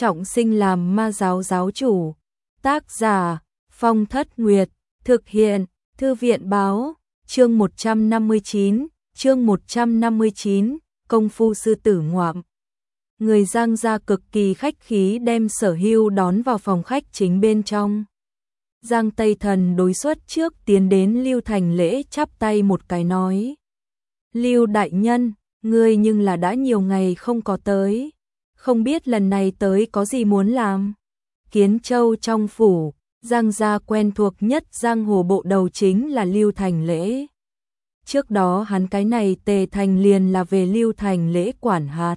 trọng sinh làm ma giáo giáo chủ. Tác giả Phong Thất Nguyệt, thực hiện Thư viện báo. Chương 159, Công phu sư tử ngoạm. Người Giang gia cực kỳ khách khí đem Sở Hưu đón vào phòng khách chính bên trong. Giang Tây Thần đối xuất trước tiến đến Lưu Thành Lễ chắp tay một cái nói: Lưu đại nhân, ngươi nhưng là đã nhiều ngày không có tới, không biết lần này tới có gì muốn làm. Kiến Châu trong phủ, Giang gia quen thuộc nhất giang hồ bộ đầu chính là Lưu Thành Lễ. Trước đó hắn cái này Tề Thành liền là về Lưu Thành Lễ quản hạt.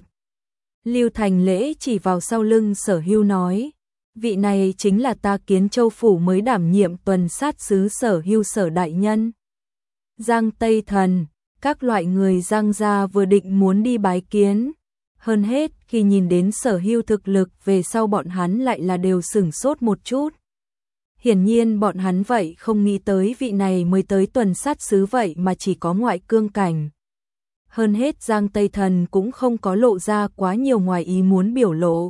Lưu Thành Lễ chỉ vào sau lưng Sở Hưu nói: vị này chính là ta Kiến Châu phủ mới đảm nhiệm tuần sát sứ Sở Hưu Sở đại nhân. Giang Tây Thần, các loại người Giang gia vừa định muốn đi bái kiến, hơn hết khi nhìn đến Sở Hưu thực lực về sau bọn hắn lại là đều sửng sốt một chút. Hiển nhiên bọn hắn vậy không nghĩ tới vị này mới tới tuần sát sứ vậy mà chỉ có ngoại cương cảnh. Hơn hết Giang Tây Thần cũng không có lộ ra quá nhiều ngoài ý muốn biểu lộ.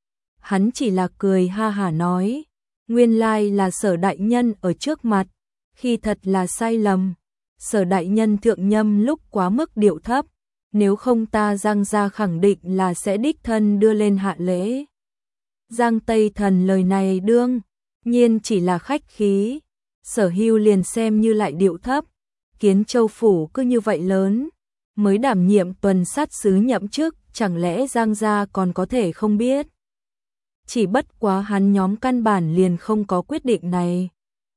Hắn chỉ là cười ha hả nói: nguyên lai là Sở đại nhân ở trước mặt, khi thật là sai lầm. Sở đại nhân thượng nhâm lúc quá mức điệu thấp, nếu không ta Giang gia khẳng định là sẽ đích thân đưa lên hạ lễ. Giang Tây Thần lời này đương nhiên chỉ là khách khí, Sở Hưu liền xem như lại điệu thấp. Kiến Châu phủ cứ như vậy lớn, mới đảm nhiệm tuần sát sứ nhậm chức, chẳng lẽ Giang gia còn có thể không biết? Chỉ bất quá hắn nhóm căn bản liền không có quyết định này.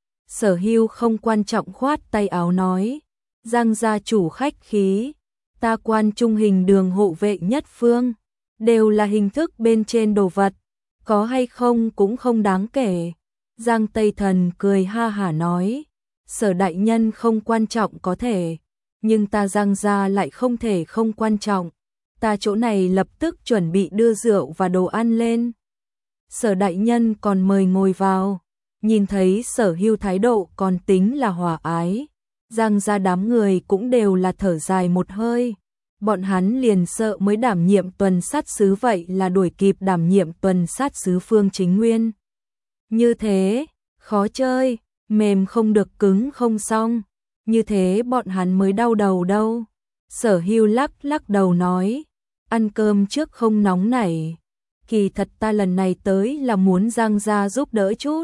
Sở Hưu không quan trọng khoát tay áo nói: Giang gia chủ khách khí, ta Quan Trung Hình Đường hộ vệ nhất phương, đều là hình thức bên trên đồ vật, có hay không cũng không đáng kể. Giang Tây Thần cười ha hả nói: Sở đại nhân không quan trọng có thể, nhưng ta Giang gia lại không thể không quan trọng. Ta chỗ này lập tức chuẩn bị đưa rượu và đồ ăn lên. Sở đại nhân còn mời ngồi vào. Nhìn thấy Sở Hưu thái độ còn tính là hòa ái, Giang gia đám người cũng đều là thở dài một hơi. Bọn hắn liền sợ mới đảm nhiệm tuần sát sứ vậy là đuổi kịp đảm nhiệm tuần sát sứ Phương Chính Nguyên. Như thế, khó chơi, mềm không được cứng không xong, như thế bọn hắn mới đau đầu đâu. Sở Hưu lắc đầu nói: ăn cơm trước không nóng nảy, kỳ thật ta lần này tới là muốn Giang gia giúp đỡ chút.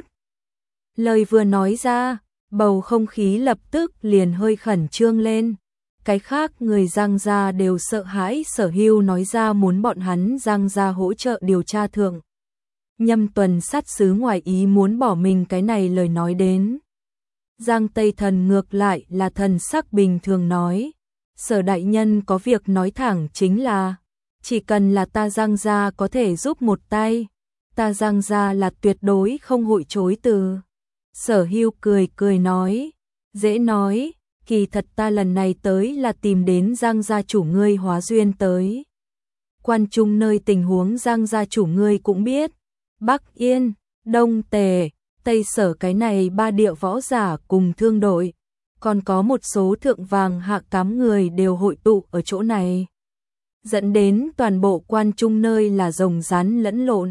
Lời vừa nói ra, bầu không khí lập tức liền hơi khẩn trương lên. Cái khác người Giang gia đều sợ hãi Sở Hưu nói ra muốn bọn hắn Giang gia hỗ trợ điều tra thượng nhâm tuần sát sứ ngoài ý muốn bỏ mình cái này lời nói đến. Giang Tây Thần ngược lại là thần sắc bình thường nói: Sở đại nhân có việc nói thẳng chính là, chỉ cần là ta Giang gia có thể giúp một tay, ta Giang gia là tuyệt đối không hội chối từ. Sở Hưu cười nói: dễ nói, kỳ thật ta lần này tới là tìm đến Giang gia chủ ngươi hóa duyên tới. Quan Trung nơi tình huống Giang gia chủ ngươi cũng biết, Bắc Yên, Đông Tề, Tây Sở cái này ba địa võ giả cùng thương đội, còn có một số thượng vàng hạ cám người đều hội tụ ở chỗ này, dẫn đến toàn bộ Quan Trung nơi là rồng rắn lẫn lộn,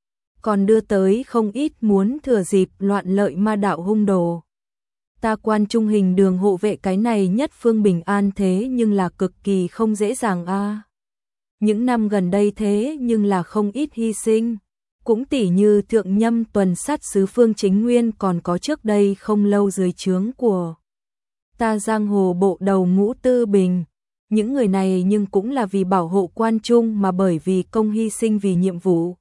còn đưa tới không ít muốn thừa dịp loạn lợi ma đạo hung đồ. Ta Quan Trung Hình Đường hộ vệ cái này nhất phương bình an thế nhưng là cực kỳ không dễ dàng a. Những năm gần đây thế nhưng là không ít hy sinh, cũng tỉ như thượng nhâm tuần sát sứ Phương Chính Nguyên, còn có trước đây không lâu dưới trướng của ta giang hồ bộ đầu Ngũ Tư Bình. Những người này nhưng cũng là vì bảo hộ Quan Trung mà bởi vì công hy sinh vì nhiệm vụ.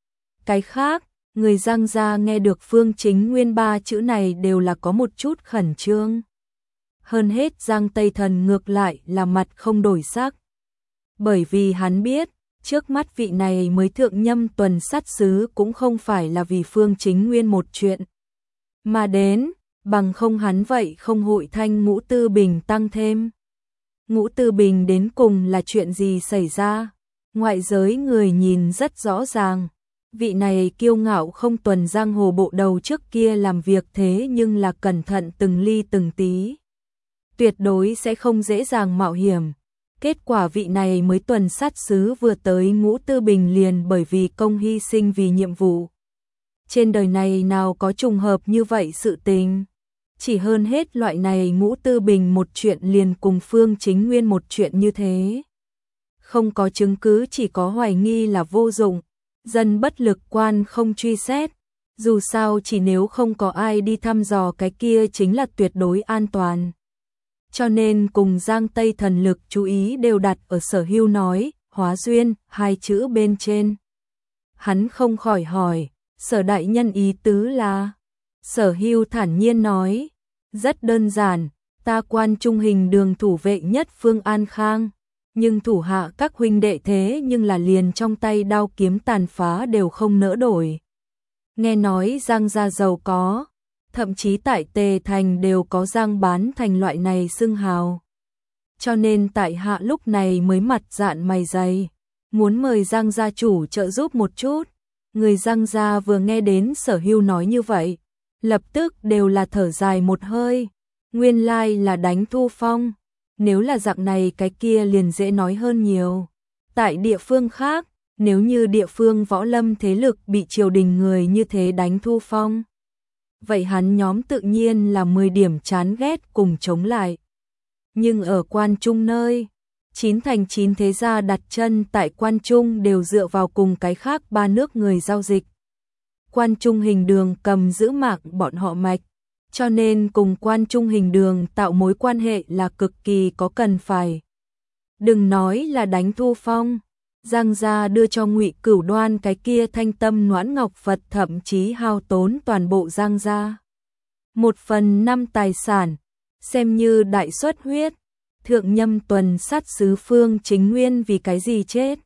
Cái khác, người Giang gia nghe được Phương Chính Nguyên ba chữ này đều là có một chút khẩn trương. Hơn hết Giang Tây Thần ngược lại là mặt không đổi sắc. Bởi vì hắn biết, trước mắt vị này mới thượng nhâm tuần sát sứ cũng không phải là vì Phương Chính Nguyên một chuyện. Mà đến, bằng không hắn vậy không hội thanh Ngũ Tư Bình tăng thêm. Ngũ Tư Bình đến cùng là chuyện gì xảy ra? Ngoại giới người nhìn rất rõ ràng. Vị này kiêu ngạo không tuần giang hồ bộ đầu trước kia làm việc thế nhưng là cẩn thận từng ly từng tí. Tuyệt đối sẽ không dễ dàng mạo hiểm. Kết quả vị này mới tuần sát sứ vừa tới Ngũ Tư Bình liền bởi vì công hy sinh vì nhiệm vụ. Trên đời này nào có trùng hợp như vậy sự tình. Chỉ hơn hết loại này Ngũ Tư Bình một chuyện liền cùng Phương Chính Nguyên một chuyện như thế. Không có chứng cứ chỉ có hoài nghi là vô dụng, dân bất lực quan không truy xét. Dù sao chỉ nếu không có ai đi thăm dò cái kia chính là tuyệt đối an toàn. Cho nên cùng Giang Tây Thần lực chú ý đều đặt ở Sở Hưu nói, hóa duyên, hai chữ bên trên. Hắn không khỏi hỏi, Sở đại nhân ý tứ là? Sở Hưu thản nhiên nói, rất đơn giản, ta Quan Trung Hình Đường thủ vệ nhất phương An Khang, nhưng thủ hạ các huynh đệ thế nhưng là liền trong tay đao kiếm tàn phá đều không nỡ đổi. Nghe nói Giang gia giàu có, thậm chí tại Tề Thành đều có Giang Bán Thành loại này xưng hào. Cho nên tại hạ lúc này mới mặt dạn mày dày, muốn mời Giang gia chủ trợ giúp một chút. Người Giang gia vừa nghe đến Sở Hưu nói như vậy, lập tức đều là thở dài một hơi, nguyên lai là đánh Thu Phong. Nếu là dạng này cái kia liền dễ nói hơn nhiều. Tại địa phương khác, nếu như địa phương võ lâm thế lực bị triều đình người như thế đánh Thu Phong, vậy hắn nhóm tự nhiên là 10 điểm chán ghét cùng chống lại. Nhưng ở Quan Trung nơi, 9 thành 9 thế gia đặt chân tại Quan Trung đều dựa vào cùng cái khác 3 nước người giao dịch. Quan Trung Hình Đường cầm giữ mạng bọn họ mạch, cho nên cùng Quan Trung Hình Đường tạo mối quan hệ là cực kỳ có cần phải. Đừng nói là đánh Thu Phong, Giang gia đưa cho Ngụy Cửu Đoan cái kia thanh tâm noãn ngọc Phật thậm chí hao tốn toàn bộ Giang gia 1/5 tài sản, xem như đại xuất huyết. Thượng Nhâm tuần sát sứ Phương Chính Nguyên vì cái gì chết?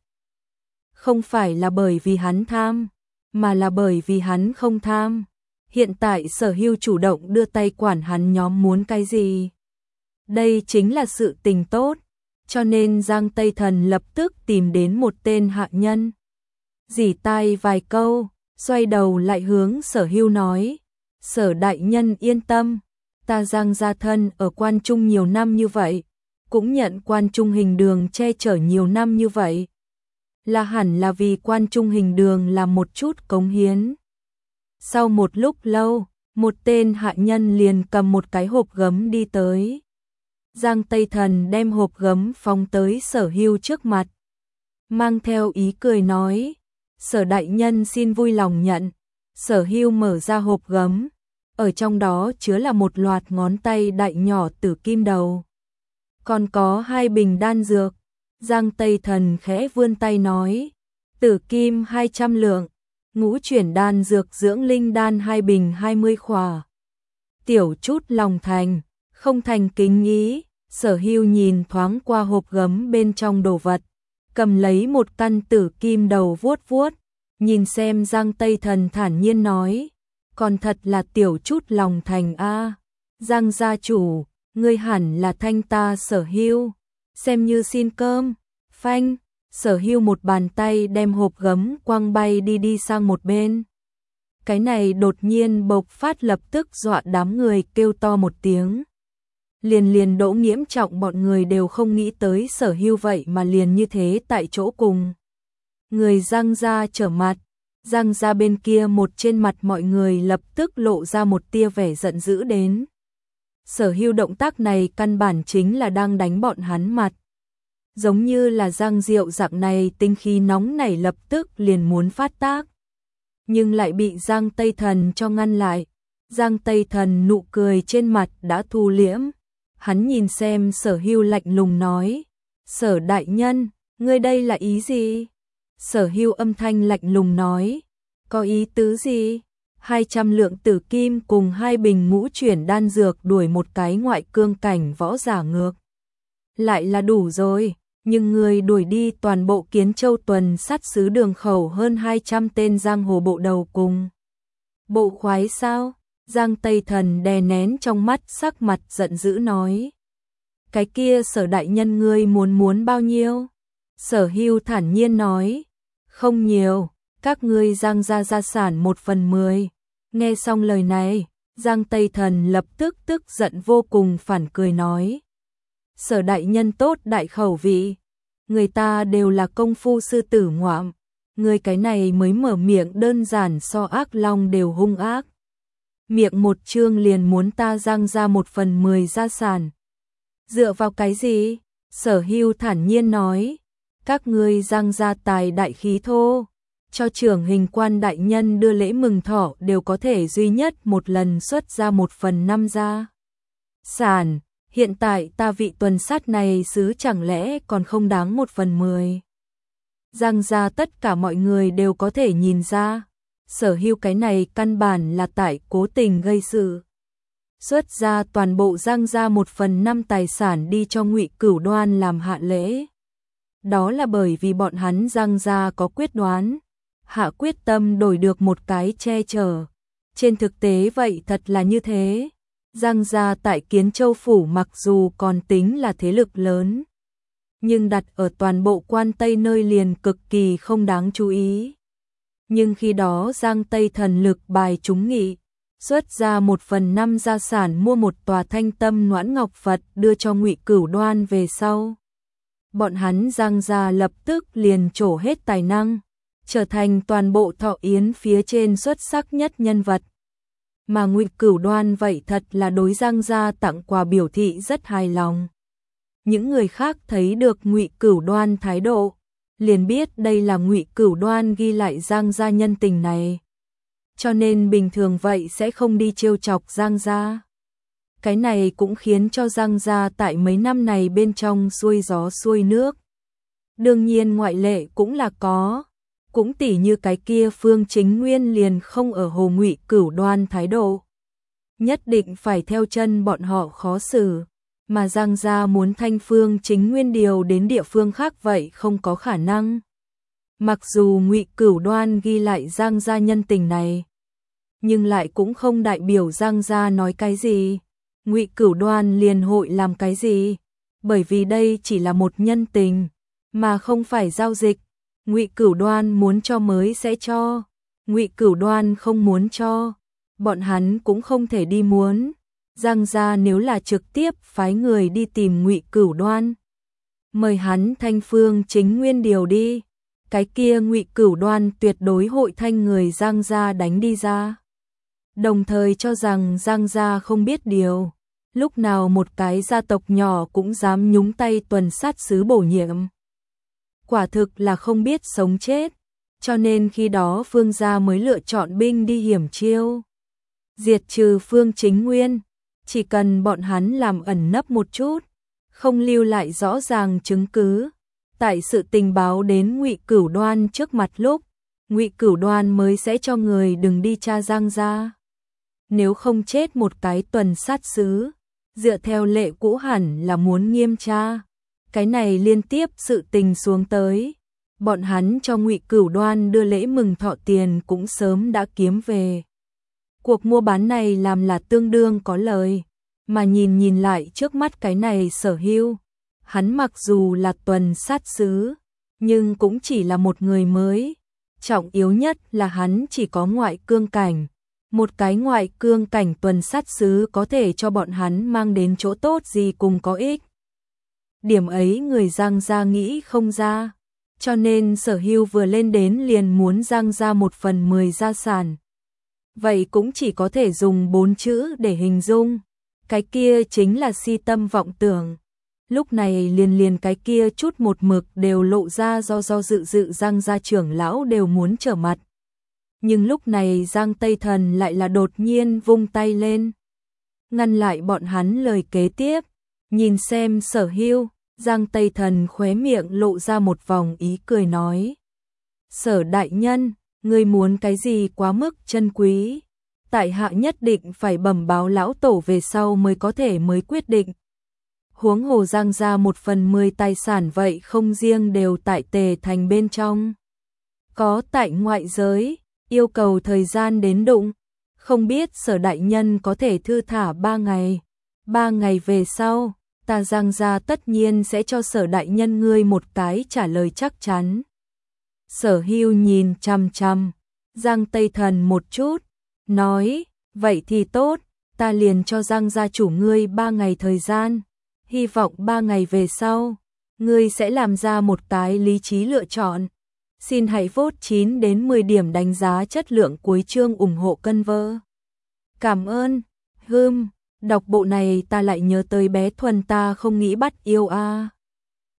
Không phải là bởi vì hắn tham, mà là bởi vì hắn không tham. Hiện tại Sở Hưu chủ động đưa tay quản hắn nhóm muốn cái gì. Đây chính là sự tình tốt, cho nên Giang Tây Thần lập tức tìm đến một tên hạ nhân. Dỉ tai vài câu, xoay đầu lại hướng Sở Hưu nói, Sở đại nhân yên tâm, ta Giang gia thân ở Quan Trung nhiều năm như vậy, cũng nhận Quan Trung Hình Đường che chở nhiều năm như vậy. Là hẳn là vì Quan Trung Hình Đường làm một chút cống hiến. Sau một lúc lâu, một tên hạ nhân liền cầm một cái hộp gấm đi tới. Giang Tây Thần đem hộp gấm phóng tới Sở Hưu trước mặt, mang theo ý cười nói, Sở đại nhân xin vui lòng nhận. Sở Hưu mở ra hộp gấm, ở trong đó chứa là một loạt ngón tay đại nhỏ tử kim đầu. Còn có 2 bình đan dược. Giang Tây Thần khẽ vươn tay nói, tử kim 200 lượng, ngũ chuyển đan dược dưỡng linh đan 2 bình 20 khỏa. Tiểu chút lòng thành, không thành kính ý. Sở Hưu nhìn thoáng qua hộp gấm bên trong đồ vật, cầm lấy một căn tử kim đầu vuốt vuốt, nhìn xem Giang Tây Thần thản nhiên nói, còn thật là tiểu chút lòng thành a. Giang gia chủ, ngươi hẳn là thanh ta Sở Hưu, xem như xin cơm. Phanh, Sở Hưu một bàn tay đem hộp gấm quăng bay đi sang một bên. Cái này đột nhiên bộc phát lập tức dọa đám người kêu to một tiếng. Liền Đỗ Nghiễm Trọng bọn người đều không nghĩ tới Sở Hưu vậy mà liền như thế tại chỗ cùng. Người Giang gia trở mặt, Giang gia bên kia một trên mặt mọi người lập tức lộ ra một tia vẻ giận dữ đến. Sở Hưu động tác này căn bản chính là đang đánh bọn hắn mặt. Giống như là Giang Diệu dạng này tinh khí nóng nảy lập tức liền muốn phát tác. Nhưng lại bị Giang Tây Thần cho ngăn lại. Giang Tây Thần nụ cười trên mặt đã thu liễm. Hắn nhìn xem Sở Hưu lạnh lùng nói, Sở đại nhân, ngươi đây là ý gì? Sở Hưu âm thanh lạnh lùng nói, có ý tứ gì? 200 lượng tử kim cùng 2 bình ngũ chuyển đan dược đuổi một cái ngoại cương cảnh võ giả ngược. Lại là đủ rồi, nhưng người đuổi đi toàn bộ Kiến Châu tuần sát sứ đường khẩu hơn 200 tên giang hồ bộ đầu cùng. Bộ khoái sao? Giang Tây Thần đè nén trong mắt sắc mặt giận dữ nói. Cái kia Sở đại nhân ngươi muốn bao nhiêu? Sở Hưu thản nhiên nói, không nhiều, các ngươi Giang gia sản 1/10. Nghe xong lời này, Giang Tây Thần lập tức tức giận vô cùng phản cười nói. Sở đại nhân tốt đại khẩu vị, người ta đều là công phu sư tử ngoạm, người cái này mới mở miệng đơn giản so ác long đều hung ác. Miệng một trương liền muốn ta giang ra 1/10 gia sản. Dựa vào cái gì? Sở Hưu thản nhiên nói, các ngươi giang ra tài đại khí thô, cho trưởng hình quan đại nhân đưa lễ mừng thọ đều có thể duy nhất một lần xuất ra 1/5 gia sản. Hiện tại ta vị tuần sát này xứ chẳng lẽ còn không đáng 1/10. Giang ra tất cả mọi người đều có thể nhìn ra, Sở Hưu cái này căn bản là tại cố tình gây sự. Xuất ra toàn bộ Giang ra 1/5 tài sản đi cho Ngụy Cửu Đoan làm hạ lễ. Đó là bởi vì bọn hắn Giang ra có quyết đoán, hạ quyết tâm đổi được một cái che chở. Trên thực tế vậy thật là như thế. Giang gia tại Kiến Châu Phủ mặc dù còn tính là thế lực lớn, nhưng đặt ở toàn bộ quan Tây nơi liền cực kỳ không đáng chú ý. Nhưng khi đó Giang Tây thần lực bài chúng nghị, xuất ra 1/5 gia sản mua một tòa Thanh Tâm Noãn Ngọc Phật đưa cho Ngụy Cửu Đoan về sau. Bọn hắn Giang gia lập tức liền trổ hết tài năng, trở thành toàn bộ Thọ Yến phía trên xuất sắc nhất nhân vật. Mà Ngụy Cửu Đoan vậy thật là đối Giang gia tặng quà biểu thị rất hài lòng. Những người khác thấy được Ngụy Cửu Đoan thái độ, liền biết đây là Ngụy Cửu Đoan ghi lại Giang gia nhân tình này. Cho nên bình thường vậy sẽ không đi trêu chọc Giang gia. Cái này cũng khiến cho Giang gia tại mấy năm này bên trong xuôi gió xuôi nước. Đương nhiên ngoại lệ cũng là có. Cũng tỉ như cái kia Phương Chính Nguyên liền không ở hồ Ngụy Cửu Đoan thái độ. Nhất định phải theo chân bọn họ khó xử, mà Giang gia muốn thanh Phương Chính Nguyên điều đến địa phương khác vậy không có khả năng. Mặc dù Ngụy Cửu Đoan ghi lại Giang gia nhân tình này, nhưng lại cũng không đại biểu Giang gia nói cái gì, Ngụy Cửu Đoan liền hội làm cái gì, bởi vì đây chỉ là một nhân tình, mà không phải giao dịch. Ngụy Cửu Đoan muốn cho mới sẽ cho, Ngụy Cửu Đoan không muốn cho, bọn hắn cũng không thể đi muốn. Giang gia nếu là trực tiếp phái người đi tìm Ngụy Cửu Đoan, mời hắn thanh Phương Chính Nguyên điều đi, cái kia Ngụy Cửu Đoan tuyệt đối hội thanh người Giang gia đánh đi ra. Đồng thời cho rằng Giang gia không biết điều, lúc nào một cái gia tộc nhỏ cũng dám nhúng tay tuần sát sứ bổ nhiệm. Quả thực là không biết sống chết, cho nên khi đó Phương gia mới lựa chọn binh đi hiểm chiêu. Diệt trừ Phương Chính Nguyên, chỉ cần bọn hắn làm ẩn nấp một chút, không lưu lại rõ ràng chứng cứ. Tại sự tình báo đến Ngụy Cửu Đoan trước mặt lúc, Ngụy Cửu Đoan mới sẽ cho người đừng đi tra Giang gia. Nếu không chết một cái tuần sát sứ, dựa theo lệ cũ hẳn là muốn nghiêm tra. Cái này liên tiếp sự tình xuống tới, bọn hắn cho Ngụy Cửu Đoan đưa lễ mừng thọ tiền cũng sớm đã kiếm về. Cuộc mua bán này làm là tương đương có lời, mà nhìn lại trước mắt cái này Sở Hưu, hắn mặc dù là tuần sát sứ, nhưng cũng chỉ là một người mới, trọng yếu nhất là hắn chỉ có ngoại cương cảnh, một cái ngoại cương cảnh tuần sát sứ có thể cho bọn hắn mang đến chỗ tốt gì cùng có ích. Điểm ấy người Giang gia nghĩ không ra, cho nên Sở Hưu vừa lên đến liền muốn Giang gia 1/10 gia sản. Vậy cũng chỉ có thể dùng 4 chữ để hình dung, cái kia chính là si tâm vọng tưởng. Lúc này liền cái kia chút một mực đều lộ ra do dự Giang gia trưởng lão đều muốn trở mặt. Nhưng lúc này Giang Tây Thần lại là đột nhiên vung tay lên, ngăn lại bọn hắn lời kế tiếp. Nhìn xem Sở Hưu, Giang Tây Thần khóe miệng lộ ra một vòng ý cười nói. Sở đại nhân, ngươi muốn cái gì quá mức chân quý? Tại hạ nhất định phải bẩm báo lão tổ về sau mới có thể mới quyết định. Huống hồ Giang gia 1/10 tài sản vậy không riêng đều tại Tề Thành bên trong. Có tại ngoại giới, yêu cầu thời gian đến đụng. Không biết Sở đại nhân có thể thư thả 3 ngày. 3 ngày về sau, ta Giang gia tất nhiên sẽ cho Sở đại nhân ngươi một cái trả lời chắc chắn. Sở Hưu nhìn chằm chằm Giang Tây Thần một chút, nói, vậy thì tốt, ta liền cho Giang gia chủ ngươi 3 ngày thời gian. Hy vọng 3 ngày về sau, ngươi sẽ làm ra một cái lý trí lựa chọn. Xin hãy vote 9 đến 10 điểm đánh giá chất lượng cuối chương ủng hộ cân vơ. Cảm ơn. Đọc bộ này ta lại nhớ tới bé Thuần ta không nghĩ bắt yêu a.